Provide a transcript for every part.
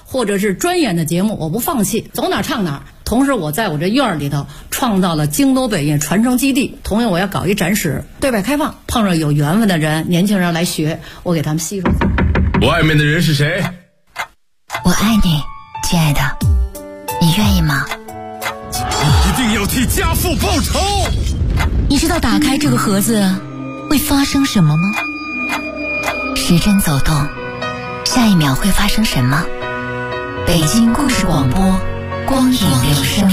或者是专演的节目，我不放弃，走哪儿唱哪儿。同时我在我这院儿里头创造了京都北印传承基地，同样我要搞一展示，对外开放，碰上有缘分的人，年轻人来学，我给他们吸收。 外面的人是谁？ 我爱你，亲爱的，你愿意吗？ 你一定要替家父报仇。 你知道打开这个盒子会发生什么吗？时针走动，下一秒会发生什么？北京故事广播，光影留声。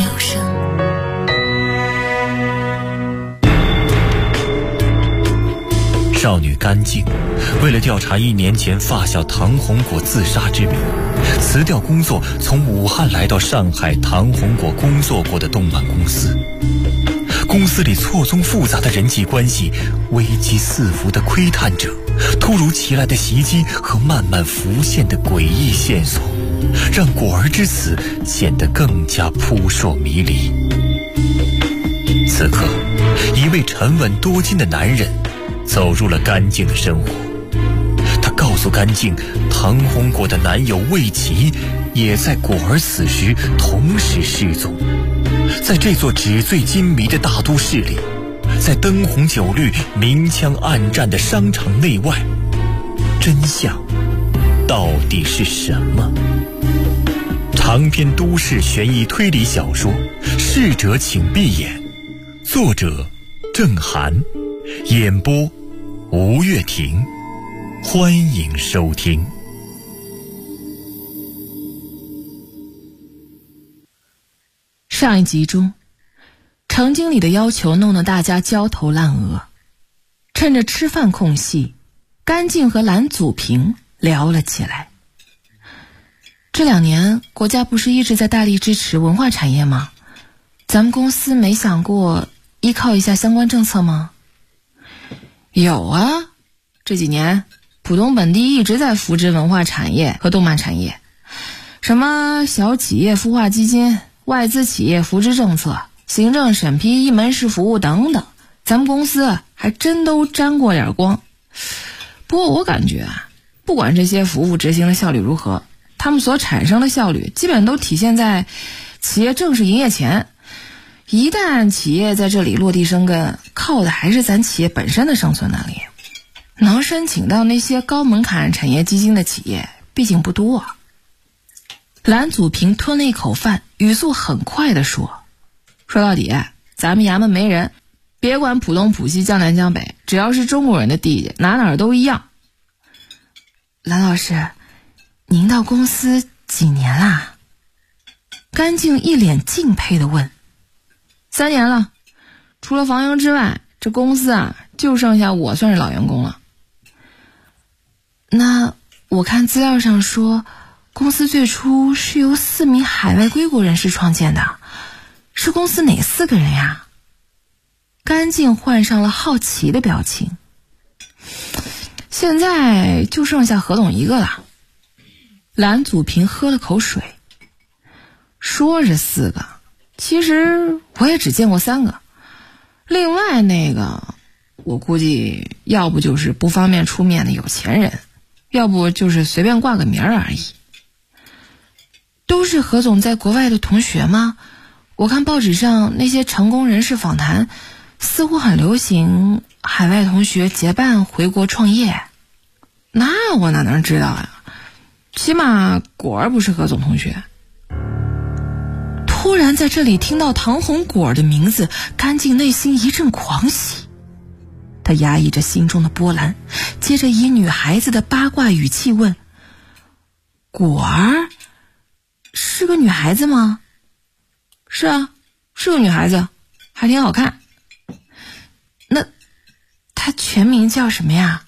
少女甘静为了调查1年前发小唐红果自杀之谜，辞掉工作，从武汉来到上海唐红果工作过的动漫公司。公司里错综复杂的人际关系，危机四伏的窥探者，突如其来的袭击和慢慢浮现的诡异线索，让果儿之死显得更加扑朔迷离。此刻，一位沉稳多金的男人走入了甘静的生活。他告诉甘静，唐红果的男友魏琪也在果儿死时同时失踪。在这座纸醉金迷的大都市里，在灯红酒绿、明枪暗战的商场内外，真相到底是什么？长篇都市悬疑推理小说《逝者请闭眼》，作者郑涵，演播吴月婷，欢迎收听。 上一集中，程经理的要求弄得大家焦头烂额。趁着吃饭空隙，甘静和蓝祖平聊了起来。这2年国家不是一直在大力支持文化产业吗？咱们公司没想过依靠一下相关政策吗？有啊，这几年浦东本地一直在扶植文化产业和动漫产业，什么小企业孵化基金、外资企业扶植政策、行政审批一门市服务等等，咱们公司还真都沾过点光。不过我感觉不管这些服务执行的效率如何，他们所产生的效率基本都体现在企业正式营业前。一旦企业在这里落地生根，靠的还是咱企业本身的生存能力。能申请到那些高门槛产业基金的企业毕竟不多啊。蓝祖平吞了一口饭，语速很快地说到底，咱们衙门没人，别管浦东浦西江南江北，只要是中国人的地界，哪儿都一样。蓝老师，您到公司几年啦？甘静一脸敬佩地问。3年了，除了房营之外，这公司就剩下我算是老员工了。那我看资料上说，公司最初是由4名海外归国人士创建的，是公司哪4个人呀？甘静换上了好奇的表情。现在就剩下何总一个了。蓝祖平喝了口水，说是4个，其实我也只见过3个。另外那个，我估计要不就是不方便出面的有钱人，要不就是随便挂个名而已。都是何总在国外的同学吗？我看报纸上那些成功人士访谈，似乎很流行海外同学结伴回国创业。那我哪能知道呀？起码果儿不是何总同学。突然在这里听到唐红果儿的名字，甘静内心一阵狂喜。他压抑着心中的波澜，接着以女孩子的八卦语气问：果儿是个女孩子吗？是啊，是个女孩子，还挺好看。那她全名叫什么呀？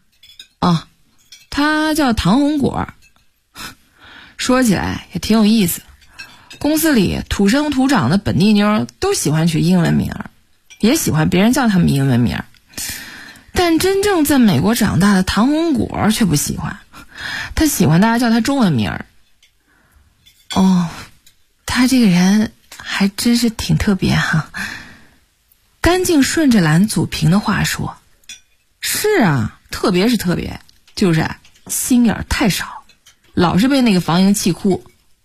她叫唐红果。说起来也挺有意思，公司里土生土长的本地妞都喜欢取英文名，也喜欢别人叫他们英文名，但真正在美国长大的唐红果却不喜欢，她喜欢大家叫她中文名。她这个人还真是挺特别哈。甘静顺着蓝祖平的话说：是啊，特别是特别，就是心眼太少。 老是被那个房营气哭。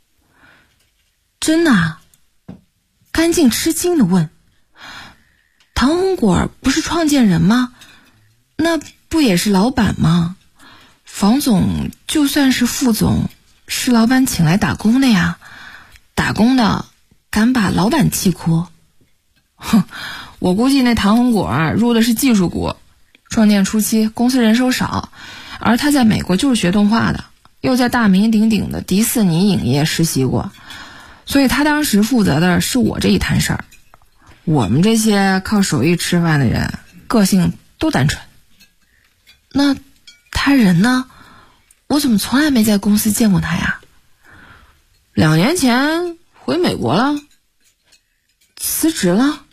真的啊？甘静吃惊地问。唐红果不是创建人吗？那不也是老板吗？房总就算是副总，是老板请来打工的呀，打工的敢把老板气哭？哼，我估计那唐红果入的是技术股，创建初期公司人手少，而他在美国就是学动画的，又在大名鼎鼎的迪士尼影业实习过，所以他当时负责的是我这一摊事儿。我们这些靠手艺吃饭的人，个性都单纯。那他人呢？我怎么从来没在公司见过他呀？2年前回美国了，辞职了。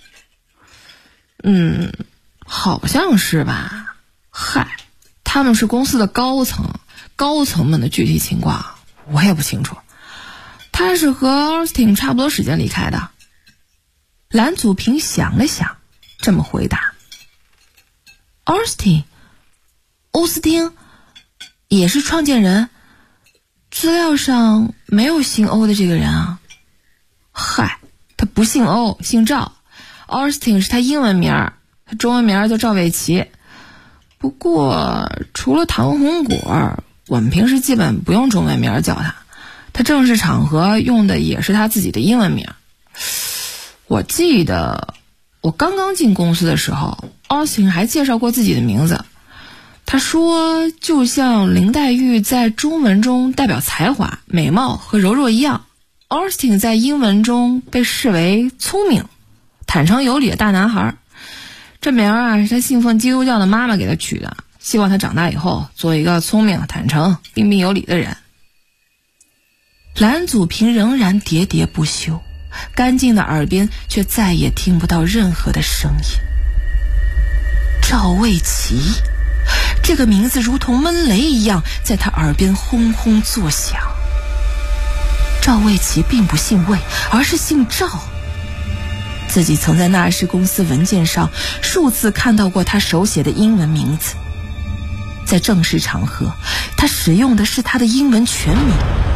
好像是吧。嗨，他们是公司的高层们的具体情况我也不清楚。他是和 Austin 差不多时间离开的。蓝祖平想了想，这么回答。欧斯汀也是创建人，资料上没有姓欧的这个人啊。嗨，他不姓欧，姓赵。Austin 是他英文名，他中文名叫赵卫奇。不过除了唐红果，我们平时基本不用中文名叫他，他正式场合用的也是他自己的英文名。我记得我刚刚进公司的时候， Austin 还介绍过自己的名字。他说就像林黛玉在中文中代表才华、美貌和柔弱一样， Austin 在英文中被视为聪明、坦诚有礼的大男孩。这名是他信奉基督教的妈妈给他取的，希望他长大以后做一个聪明、坦诚、彬彬有礼的人。蓝祖平仍然喋喋不休，干净的耳边却再也听不到任何的声音。赵卫奇，这个名字如同闷雷一样在他耳边轰轰作响。赵卫奇并不姓魏，而是姓赵。自己曾在纳氏公司文件上数次看到过他手写的英文名字，在正式场合他使用的是他的英文全名。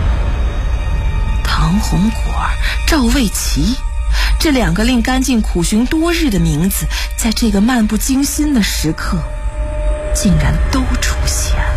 唐红果、赵卫奇，这2个令甘静苦寻多日的名字，在这个漫不经心的时刻竟然都出现了。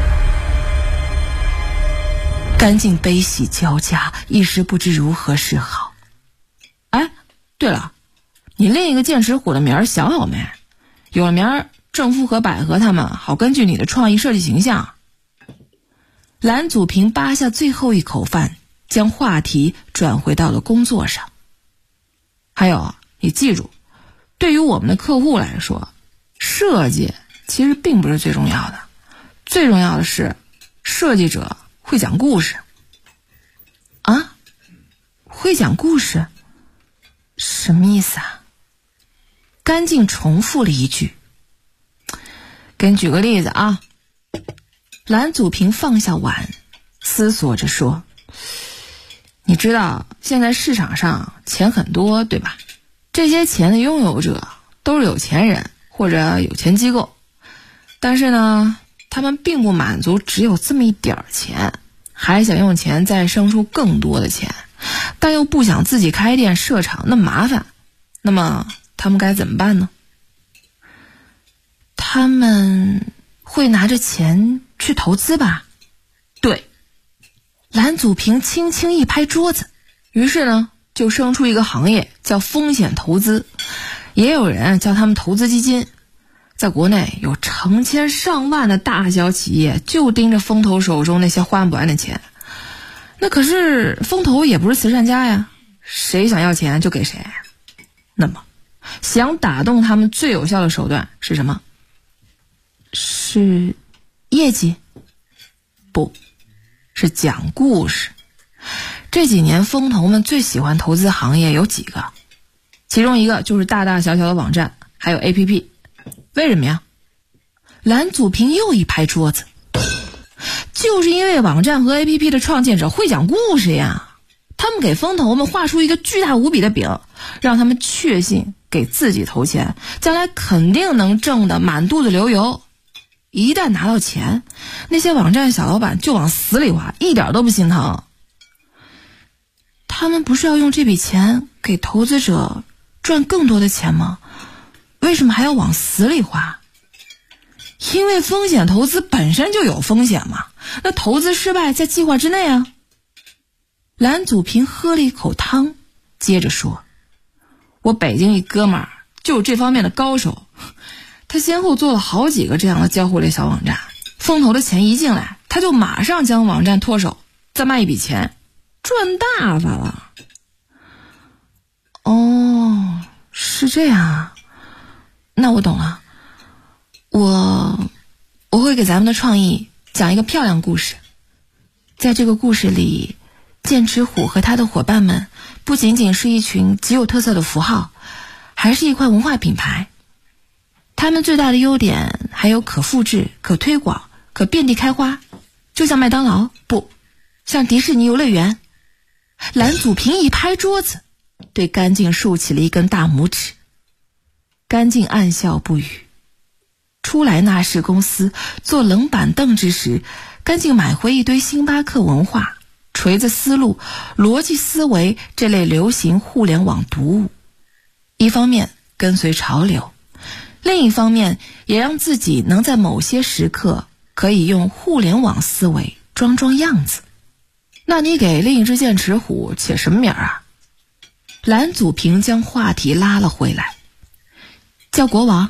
甘静悲喜交加，一时不知如何是好。哎，对了，你另一个剑齿虎的名儿想好没？有了名儿，正夫和百合他们好根据你的创意设计形象。蓝祖平扒下最后一口饭，将话题转回到了工作上。还有，你记住，对于我们的客户来说，设计其实并不是最重要的，最重要的是设计者会讲故事。啊？会讲故事？什么意思啊？甘静重复了一句。给你举个例子啊。蓝祖平放下碗，思索着说，你知道现在市场上钱很多，对吧？这些钱的拥有者都是有钱人或者有钱机构，但是呢，他们并不满足只有这么一点钱，还想用钱再生出更多的钱，但又不想自己开店设厂那么麻烦。那么他们该怎么办呢？他们会拿着钱去投资吧？对。蓝祖平轻轻一拍桌子，于是呢，就生出一个行业叫风险投资，也有人叫他们投资基金。在国内有成千上万的大小企业就盯着风投手中那些花不完的钱。那可是风投也不是慈善家呀，谁想要钱就给谁。那么想打动他们最有效的手段是什么？是业绩？不，是讲故事。这几年风投们最喜欢投资行业有几个，其中一个就是大大小小的网站，还有 APP。 为什么呀？蓝祖平又一拍桌子，就是因为网站和 APP 的创建者会讲故事呀。他们给风投们画出一个巨大无比的饼，让他们确信给自己投钱将来肯定能挣得满肚子流油。 一旦拿到钱，那些网站小老板就往死里花，一点都不心疼。他们不是要用这笔钱给投资者赚更多的钱吗？为什么还要往死里花？因为风险投资本身就有风险嘛，那投资失败在计划之内啊。蓝祖平喝了一口汤，接着说，我北京一哥们儿就是这方面的高手，他先后做了好几个这样的交互类小网站，风投的钱一进来，他就马上将网站脱手，再卖一笔钱，赚大发了。哦，是这样啊，那我懂了。我会给咱们的创意讲一个漂亮故事。在这个故事里，剑齿虎和他的伙伴们不仅仅是一群极有特色的符号，还是一块文化品牌。他们最大的优点还有可复制、可推广、可遍地开花，就像麦当劳，不，像迪士尼游乐园。蓝祖平一拍桌子，对甘静竖起了一根大拇指。甘静暗笑不语。初来那市公司做冷板凳之时，甘静买回一堆星巴克文化、锤子思路、逻辑思维这类流行互联网读物，一方面跟随潮流，另一方面也让自己能在某些时刻可以用互联网思维装样子。那你给另一只剑齿虎起什么名啊？蓝祖平将话题拉了回来，叫国王。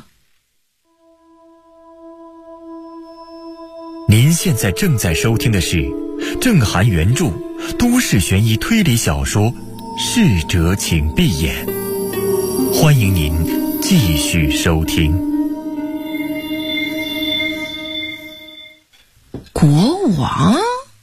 您现在正在收听的是郑涵原著都市悬疑推理小说《逝者请闭眼》，欢迎您继续收听。 国王？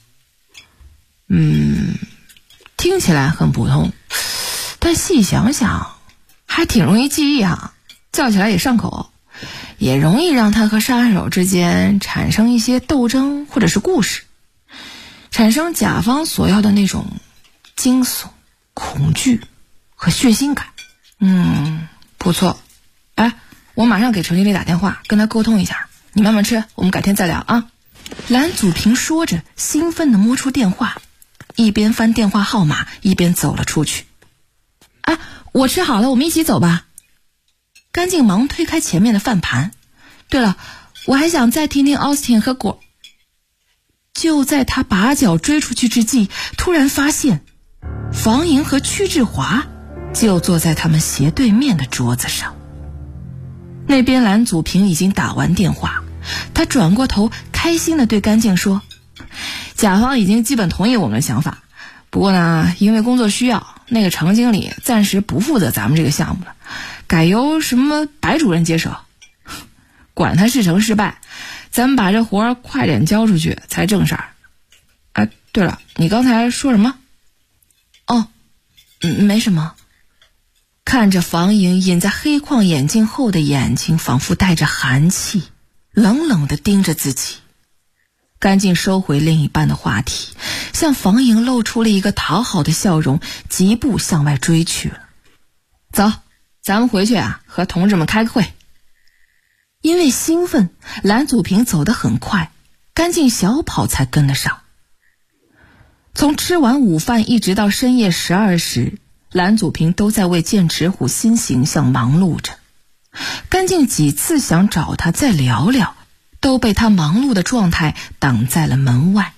听起来很普通，但细想想还挺容易记忆啊，叫起来也上口，也容易让他和杀手之间产生一些斗争或者是故事，产生甲方所要的那种惊悚、恐惧和血腥感。不错。哎，我马上给程经理打电话跟他沟通一下，你慢慢吃，我们改天再聊啊。蓝祖平说着，兴奋地摸出电话，一边翻电话号码一边走了出去。哎，我吃好了，我们一起走吧。甘静忙推开前面的饭盘。对了，我还想再听听 Austin 和果。就在他拔脚追出去之际，突然发现房莹和屈志华就坐在他们斜对面的桌子上。那边蓝祖平已经打完电话，他转过头开心地对甘静说，甲方已经基本同意我们的想法，不过呢，因为工作需要，那个程经理暂时不负责咱们这个项目了，改由什么白主任接手。管他是成是败，咱们把这活儿快点交出去才正事儿。哎，对了，你刚才说什么？哦，没什么。看着房莹隐在黑框眼镜后的眼睛仿佛带着寒气，冷冷地盯着自己。甘静收回另一半的话题，向房莹露出了一个讨好的笑容，疾步向外追去了。走，咱们回去啊，和同志们开个会。因为兴奋，蓝祖平走得很快，甘静小跑才跟得上。从吃完午饭一直到深夜12时，蓝祖平都在为剑齿虎新形象忙碌着。甘静几次想找他再聊聊，都被他忙碌的状态挡在了门外。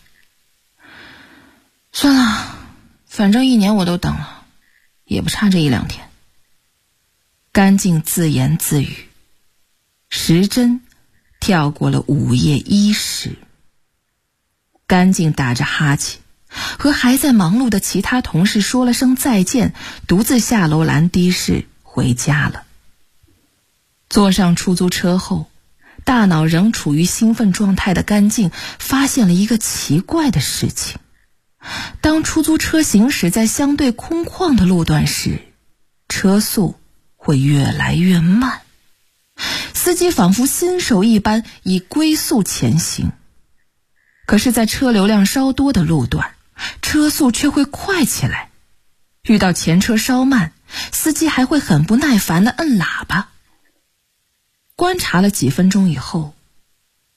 算了，反正1年我都等了，也不差这1-2天。甘静自言自语。时针跳过了午夜1时。甘静打着哈欠，和还在忙碌的其他同事说了声再见，独自下楼兰的士回家了。坐上出租车后，大脑仍处于兴奋状态的甘静发现了一个奇怪的事情。当出租车行驶在相对空旷的路段时，车速会越来越慢，司机仿佛新手一般以龟速前行。可是在车流量稍多的路段，车速却会快起来，遇到前车稍慢，司机还会很不耐烦地摁喇叭。观察了几分钟以后，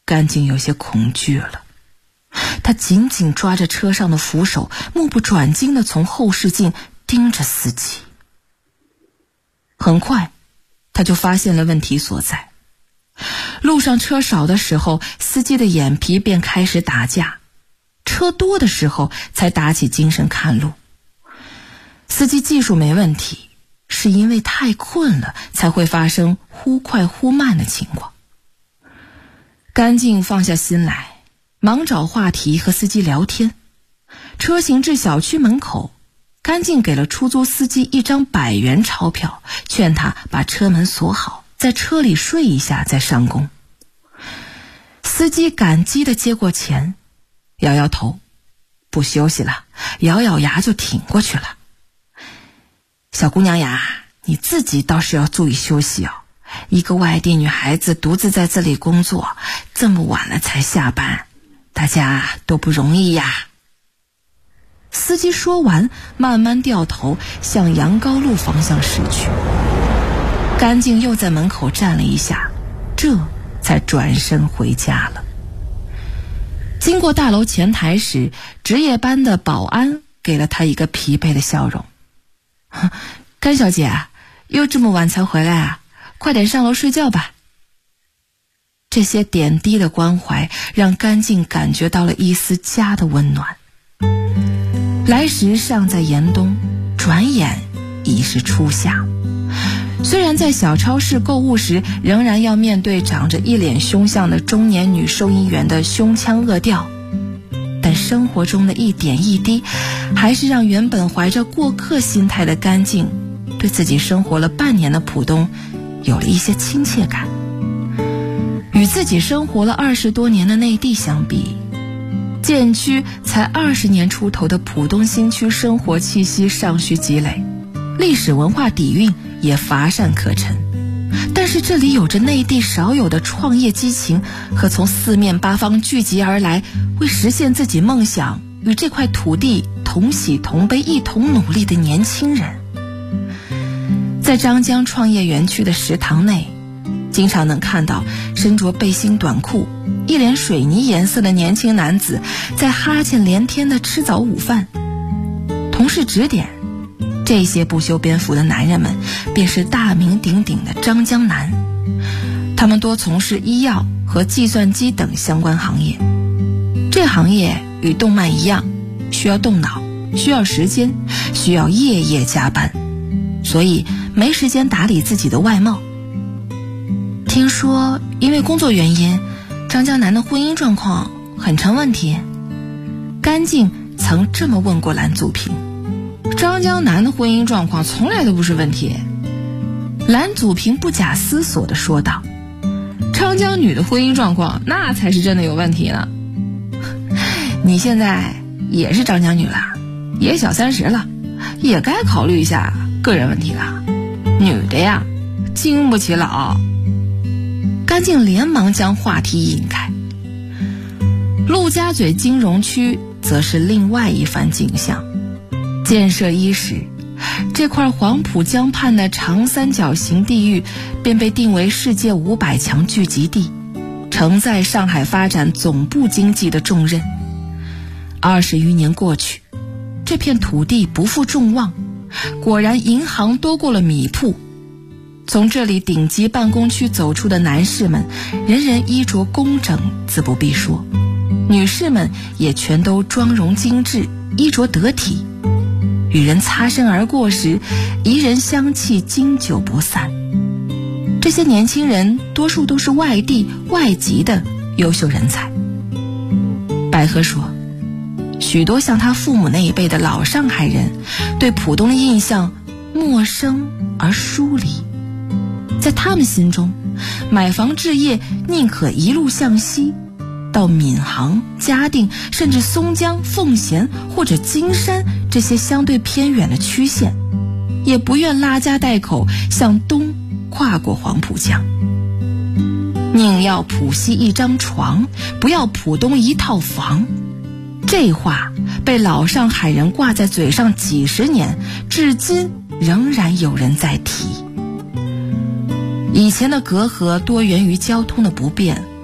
甘静有些恐惧了。他紧紧抓着车上的扶手，目不转睛地从后视镜盯着司机。很快他就发现了问题所在。路上车少的时候，司机的眼皮便开始打架，车多的时候才打起精神看路。司机技术没问题，是因为太困了才会发生忽快忽慢的情况。甘静放下心来，忙找话题和司机聊天。车行至小区门口，甘静给了出租司机一张100元钞票，劝他把车门锁好，在车里睡一下再上工。司机感激地接过钱，摇摇头，不休息了，咬咬牙就挺过去了。小姑娘呀，你自己倒是要注意休息哦，一个外地女孩子独自在这里工作，这么晚了才下班，大家都不容易呀。司机说完，慢慢掉头向杨高路方向驶去。甘静又在门口站了一下，这才转身回家了。经过大楼前台时，值夜班的保安给了他一个疲惫的笑容。甘小姐，又这么晚才回来啊？快点上楼睡觉吧。这些点滴的关怀让甘静感觉到了一丝家的温暖。来时尚在严冬，转眼已是初夏。虽然在小超市购物时仍然要面对长着一脸凶相的中年女收银员的凶腔恶调，但生活中的一点一滴还是让原本怀着过客心态的甘静对自己生活了半年的浦东有了一些亲切感。与自己生活了20多年的内地相比，建区才20年出头的浦东新区生活气息尚需积累，历史文化底蕴也乏善可陈，但是这里有着内地少有的创业激情和从四面八方聚集而来，为实现自己梦想与这块土地同喜同悲一同努力的年轻人。在张江创业园区的食堂内，经常能看到身着背心短裤、一脸水泥颜色的年轻男子在哈欠连天地吃早午饭。同事指点，这些不修边幅的男人们便是大名鼎鼎的张江南，他们多从事医药和计算机等相关行业。这行业与动漫一样，需要动脑，需要时间，需要夜夜加班，所以没时间打理自己的外貌。听说因为工作原因，张江南的婚姻状况很成问题。甘静曾这么问过蓝祖平。张江南的婚姻状况从来都不是问题。蓝祖平不假思索地说道，张江女的婚姻状况那才是真的有问题呢。你现在也是张江女了，也小30了，也该考虑一下个人问题了。女的呀，经不起老。甘静连忙将话题引开。陆家嘴金融区则是另外一番景象。建设伊始，这块黄浦江畔的长三角形地域便被定为世界500强聚集地，承载上海发展总部经济的重任。20余年过去，这片土地不负众望，果然银行多过了米铺。从这里顶级办公区走出的男士们，人人衣着工整自不必说，女士们也全都妆容精致，衣着得体。与人擦身而过时，宜人香气经久不散。这些年轻人多数都是外地外籍的优秀人才。百合说，许多像他父母那一辈的老上海人对浦东的印象陌生而疏离，在他们心中，买房置业宁可一路向西，到闵行、嘉定，甚至松江、奉贤或者金山这些相对偏远的区县，也不愿拉家带口向东跨过黄浦江。宁要浦西一张床，不要浦东一套房。这话被老上海人挂在嘴上几十年，至今仍然有人在提。以前的隔阂多源于交通的不便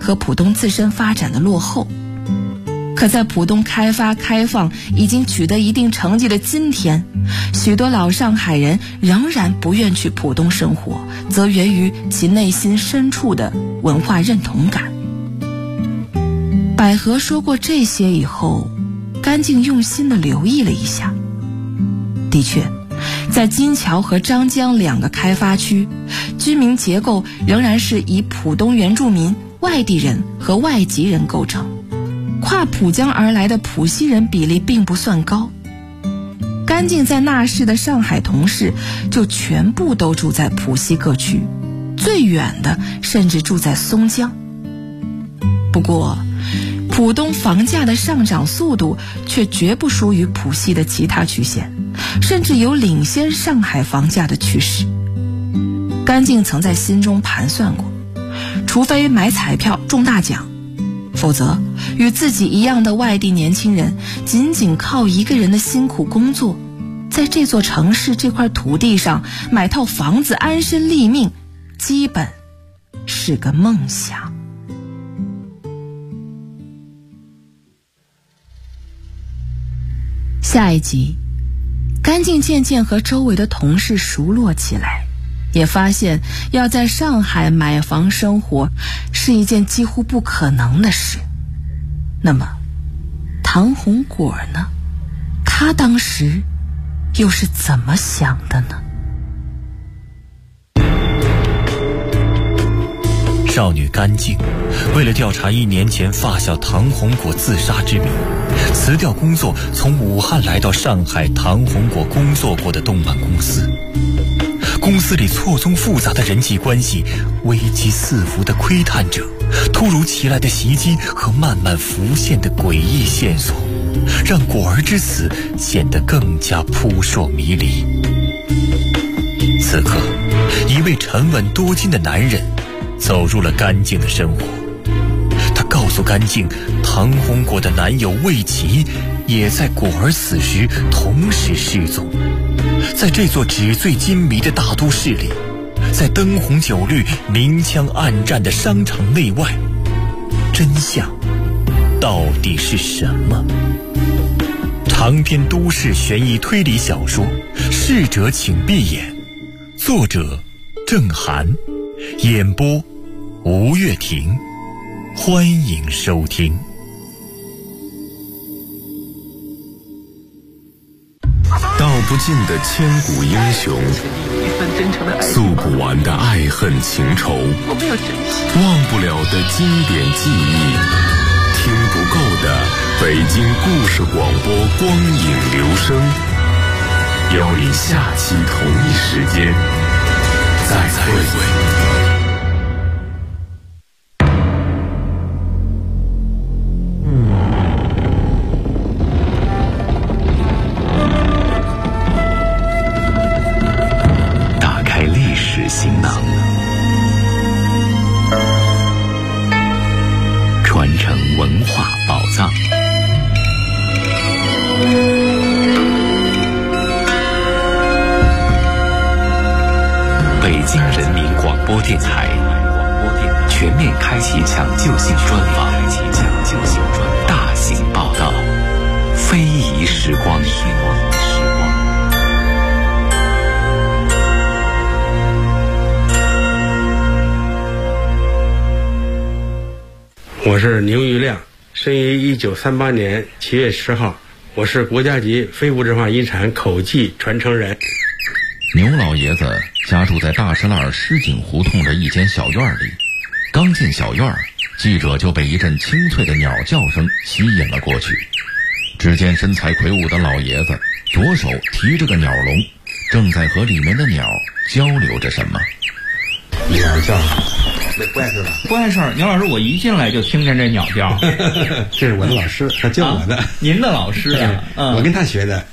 和浦东自身发展的落后。可在浦东开发开放已经取得一定成绩的今天，许多老上海人仍然不愿去浦东生活，则源于其内心深处的文化认同感。百合说过这些以后，甘静用心地留意了一下。的确，在金桥和张江两个开发区，居民结构仍然是以浦东原住民、外地人和外籍人构成，跨浦江而来的浦西人比例并不算高。甘静在那时的上海同事就全部都住在浦西各区，最远的甚至住在松江。不过浦东房价的上涨速度却绝不输于浦西的其他区县，甚至有领先上海房价的趋势。甘静曾在心中盘算过，除非买彩票中大奖，否则与自己一样的外地年轻人仅仅靠一个人的辛苦工作，在这座城市这块土地上买套房子安身立命，基本是个梦想。下一集，甘静渐渐和周围的同事熟络起来，也发现要在上海买房生活是一件几乎不可能的事。那么唐红果呢？他当时又是怎么想的呢？ 少女甘静为了调查1年前发小唐红果自杀之谜，辞掉工作，从武汉来到上海唐红果工作过的动漫公司。公司里错综复杂的人际关系，危机四伏的窥探者，突如其来的袭击和慢慢浮现的诡异线索，让果儿之死显得更加扑朔迷离。此刻，一位沉稳多金的男人走入了甘静的生活。他告诉甘静，唐红果的男友魏琪也在果儿死时同时失踪。在这座纸醉金迷的大都市里，在灯红酒绿、明枪暗战的商场内外，真相到底是什么？长篇都市悬疑推理小说《逝者请闭眼》，作者郑涵，演播吴月婷，欢迎收听。 道不尽的千古英雄，诉不完的爱恨情仇，忘不了的经典记忆，听不够的北京故事广播光影留声。邀你下期同一时间再会。 行囊，传承文化宝藏。北京人民广播电台全面开启抢救性专访，大型报道，非遗时光。 我是牛玉亮，生于1938年7月10号，我是国家级非物质化遗产口技传承人。 牛老爷子家住在大石栏狮井胡同的一间小院里，刚进小院，记者就被一阵清脆的鸟叫声吸引了过去。只见身材魁梧的老爷子左手提着个鸟笼，正在和里面的鸟交流着什么。 鸟叫那怪事吧？ 怪事儿，牛老师，我一进来就听见这鸟叫。 这是我的老师，他教我的。 您的老师啊？ 我跟他学的。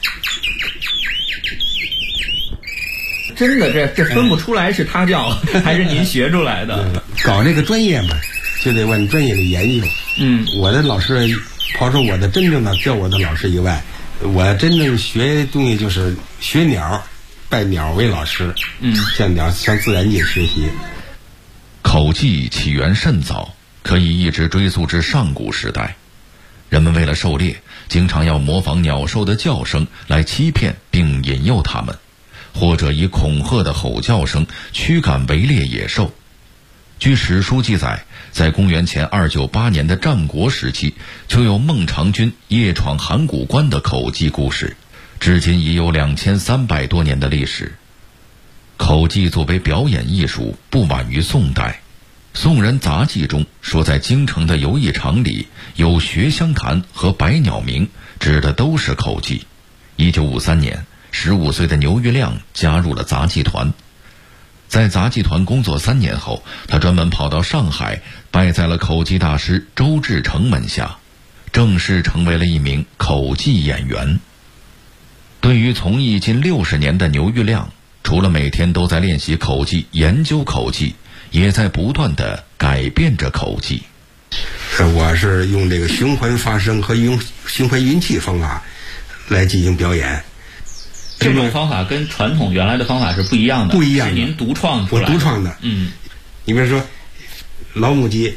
真的，这分不出来是他教还是您学出来的。 搞这个专业嘛，就得往专业里研究。我的老师，刨出我的真正的教我的老师以外，我真正学东西就是学鸟，拜鸟为老师。向自然界学习。 口技起源甚早， 可以一直追溯至上古时代。人们为了狩猎，经常要模仿鸟兽的叫声来欺骗并引诱它们，或者以恐吓的吼叫声驱赶围猎野兽。据史书记载，在公元前298年的战国时期，就有孟尝君夜闯函谷关的口技故事，至今已有2300多年的历史。口技作为表演艺术，不晚于宋代。宋人杂记中说，在京城的游艺场里有学香坛和百鸟鸣，指的都是口技。1953年，15岁的牛玉亮加入了杂技团。在杂技团工作3年后，他专门跑到上海，拜在了口技大师周志成门下，正式成为了一名口技演员。对于从艺近60年的牛玉亮，除了每天都在练习口技、研究口技，也在不断地改变着口技。 我是用这个循环发声和用循环运气方法来进行表演。 这种方法跟传统原来的方法是不一样的， 不一样的， 是您独创出来的。 我独创的。你比如说老母鸡，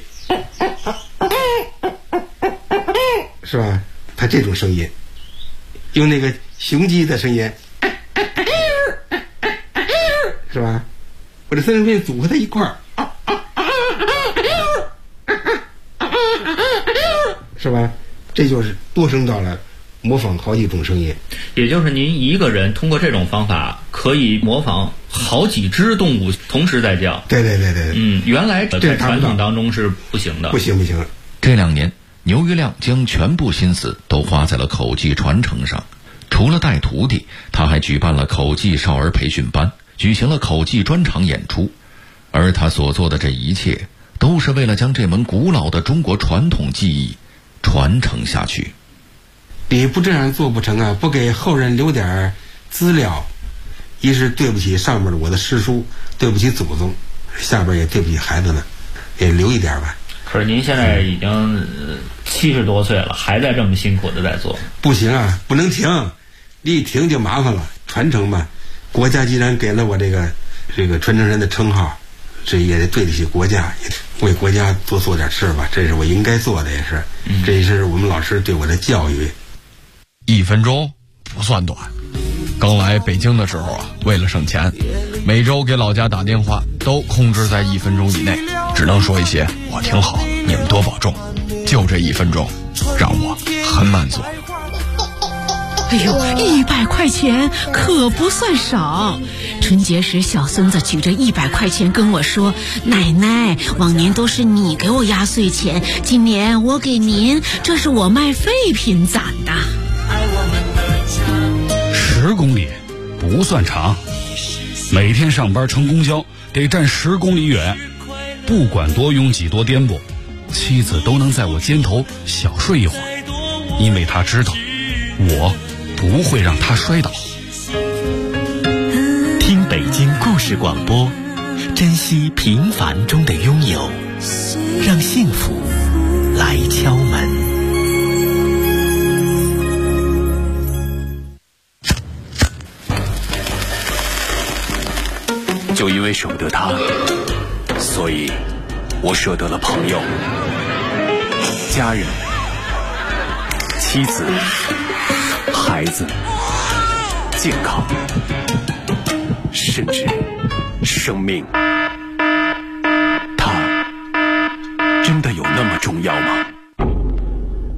是吧？它这种声音，用那个雄鸡的声音，是吧？我这三声组合在一块儿，是吧？这就是多声道了，模仿好几种声音。 也就是您一个人通过这种方法可以模仿好几只动物同时在叫。 对。 原来在传统当中是不行的。 不行。 这2年，牛玉亮将全部心思都花在了口技传承上。除了带徒弟，他还举办了口技少儿培训班，举行了口技专场演出。而他所做的这一切，都是为了将这门古老的中国传统技艺传承下去。 你不这样做不成啊！不给后人留点资料，一是对不起上面的我的师叔，对不起祖宗，下边也对不起孩子们，也留一点吧。 可是您现在已经70多岁了，还在这么辛苦的在做。 不行啊，不能停，一停就麻烦了。传承嘛，国家既然给了我这个传承人的称号，这也得对得起国家，也为国家多做点事吧，这是我应该做的，也是，这也是我们老师对我的教育。 1分钟不算短。刚来北京的时候啊，为了省钱，每周给老家打电话都控制在1分钟以内，只能说一些我挺好，你们多保重。就这1分钟，让我很满足。 哎呦，100块钱可不算少。春节时，小孙子举着100块钱跟我说：“奶奶，往年都是你给我压岁钱，今年我给您，这是我卖废品攒的。 ”10公里不算长，每天上班乘公交得站10公里远，不管多拥挤多颠簸，妻子都能在我肩头小睡一会儿，因为她知道我不会让她摔倒。 听北京故事广播，珍惜平凡中的拥有，让幸福来敲门。 就因为舍不得他，所以我舍得了朋友、家人、妻子、孩子、健康，甚至生命。他真的有那么重要吗？